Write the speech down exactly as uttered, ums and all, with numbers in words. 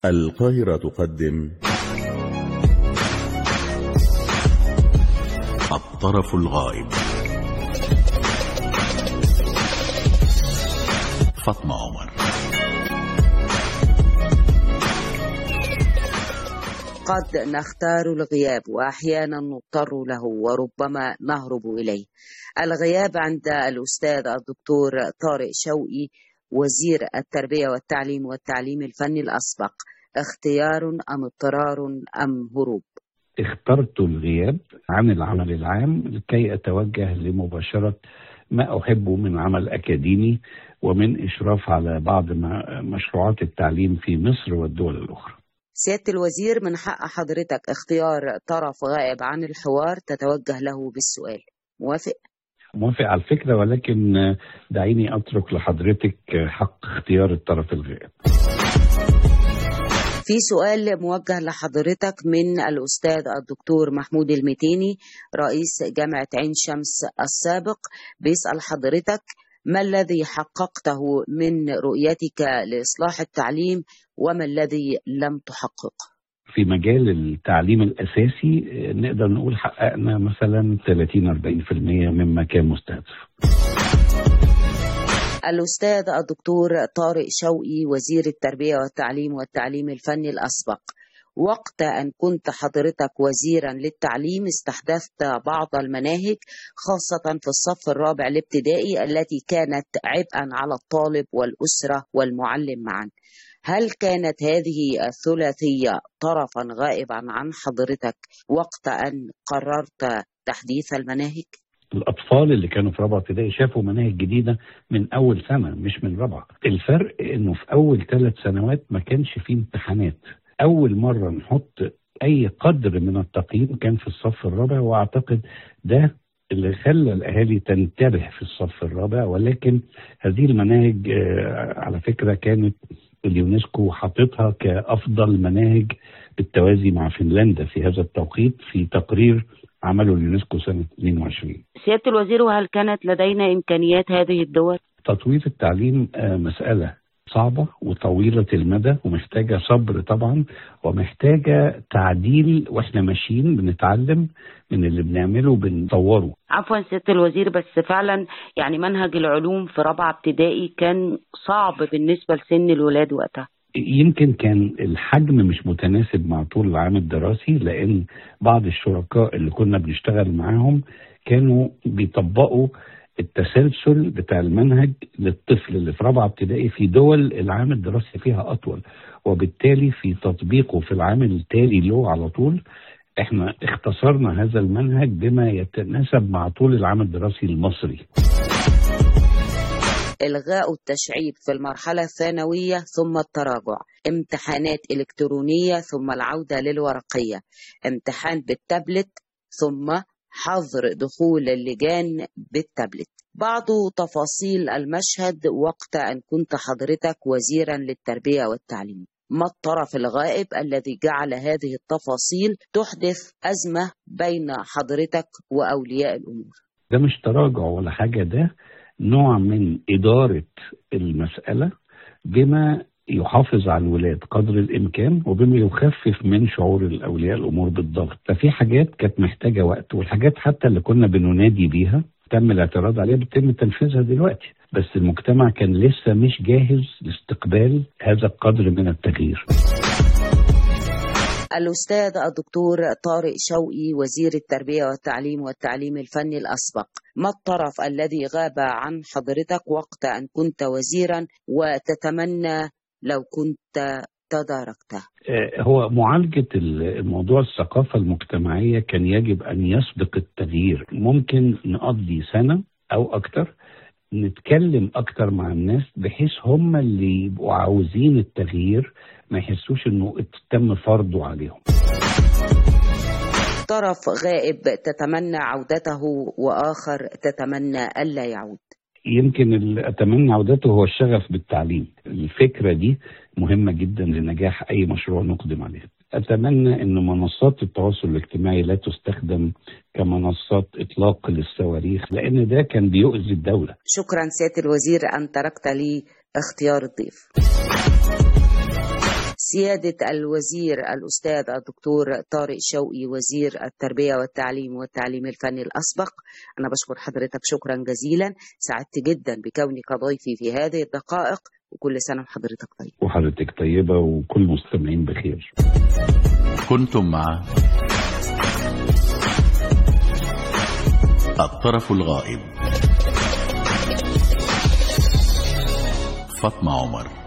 القاهرة تقدم الطرف الغائب. فاطمة عمر. قد نختار الغياب وأحيانا نضطر له وربما نهرب إليه. الغياب عند الأستاذ الدكتور طارق شوقي وزير التربية والتعليم والتعليم الفني الأسبق، اختيار أم اضطرار أم هروب؟ اخترت الغياب عن العمل العام لكي أتوجه لمباشرة ما أحبه من عمل أكاديمي ومن إشراف على بعض مشروعات التعليم في مصر والدول الأخرى. سيادة الوزير، من حق حضرتك اختيار طرف غائب عن الحوار تتوجه له بالسؤال، موافق؟ موافق على الفكرة، ولكن دعيني أترك لحضرتك حق اختيار الطرف الغائب. في سؤال موجه لحضرتك من الأستاذ الدكتور محمود المتيني رئيس جامعة عين شمس السابق، بيسأل حضرتك: ما الذي حققته من رؤيتك لإصلاح التعليم وما الذي لم تحقق؟ في مجال التعليم الأساسي نقدر نقول حققنا مثلا ثلاثين أربعين بالمئة مما كان مستهدف. الأستاذ الدكتور طارق شوقي وزير التربية والتعليم والتعليم الفني الأسبق، وقت أن كنت حضرتك وزيرا للتعليم استحدثت بعض المناهج خاصة في الصف الرابع الابتدائي التي كانت عبئا على الطالب والأسرة والمعلم معا. هل كانت هذه الثلاثية طرفا غائبا عن حضرتك وقت أن قررت تحديث المناهج؟ الأطفال اللي كانوا في رابعة ابتدائي شافوا مناهج جديدة من أول سنة مش من رابعة. الفرق إنه في أول ثلاث سنوات ما كانش فيه امتحانات. أول مرة نحط أي قدر من التقييم كان في الصف الرابع، وأعتقد ده اللي خلى الأهالي تنتبه في الصف الرابع. ولكن هذه المناهج على فكرة كانت اليونسكو حاططها كأفضل مناهج بالتوازي مع فنلندا في هذا التوقيت في تقرير عمله اليونسكو سنة اثنين وعشرين. سيادة الوزير، وهل كانت لدينا إمكانيات هذه الدول؟ تطوير التعليم مسألة صعبة وطويلة المدى ومحتاجة صبر طبعا، ومحتاجة تعديل، واحنا ماشيين بنتعلم من اللي بنعمله بنطوره. عفوا سيادة الوزير، بس فعلا يعني منهج العلوم في رابعة ابتدائي كان صعب بالنسبة لسن الولاد وقتها. يمكن كان الحجم مش متناسب مع طول العام الدراسي، لأن بعض الشركاء اللي كنا بنشتغل معاهم كانوا بيطبقوا التسلسل بتاع المنهج للطفل اللي في رابعة ابتدائي في دول العام الدراسي فيها أطول، وبالتالي في تطبيقه في العام التالي له على طول احنا اختصرنا هذا المنهج بما يتناسب مع طول العام الدراسي المصري. إلغاء التشعيب في المرحلة الثانوية ثم التراجع، امتحانات إلكترونية ثم العودة للورقية، امتحان بالتابلت ثم حظر دخول اللجان بالتابلت. بعض تفاصيل المشهد وقت أن كنت حضرتك وزيرا للتربية والتعليم. ما الطرف الغائب الذي جعل هذه التفاصيل تحدث أزمة بين حضرتك وأولياء الأمور؟ ده مش تراجع ولا حاجة، ده نوع من إدارة المسألة بما يحافظ على الولاد قدر الإمكان وبما يخفف من شعور الأولياء الأمور بالضغط. ففي حاجات كانت محتاجة وقت، والحاجات حتى اللي كنا بننادي بيها تم الاعتراض عليها بيتم تنفيذها دلوقتي، بس المجتمع كان لسه مش جاهز لاستقبال هذا القدر من التغيير. الأستاذ الدكتور طارق شوقي وزير التربية والتعليم والتعليم الفني الأسبق، ما الطرف الذي غاب عن حضرتك وقت أن كنت وزيرا وتتمنى لو كنت تداركته؟ هو معالجة الموضوع الثقافة المجتمعية كان يجب أن يسبق التغيير. ممكن نقضي سنة أو أكتر نتكلم أكتر مع الناس بحيث هم اللي يبقوا عاوزين التغيير ما يحسوش إنه تم فرضه عليهم. طرف غائب تتمنى عودته وآخر تتمنى ألا يعود. يمكن اللي أتمنى عودته هو الشغف بالتعليم. الفكرة دي مهمة جدا لنجاح أي مشروع نقدم عليه. أتمنى أن منصات التواصل الاجتماعي لا تستخدم كمنصات إطلاق للصواريخ، لأن ده كان بيؤذي الدولة. شكرا سيادة الوزير أن تركت لي اختيار الضيف. سيادة الوزير الأستاذ الدكتور طارق شوقي وزير التربية والتعليم والتعليم الفني الأسبق، أنا بشكر حضرتك شكرا جزيلا، سعدت جدا بكونك ضيفي في هذه الدقائق، وكل سنة وحضرتك طيب. وحضرتك طيبة وكل المستمعين بخير. كنتم مع الطرف الغائب، فاطمة عمر.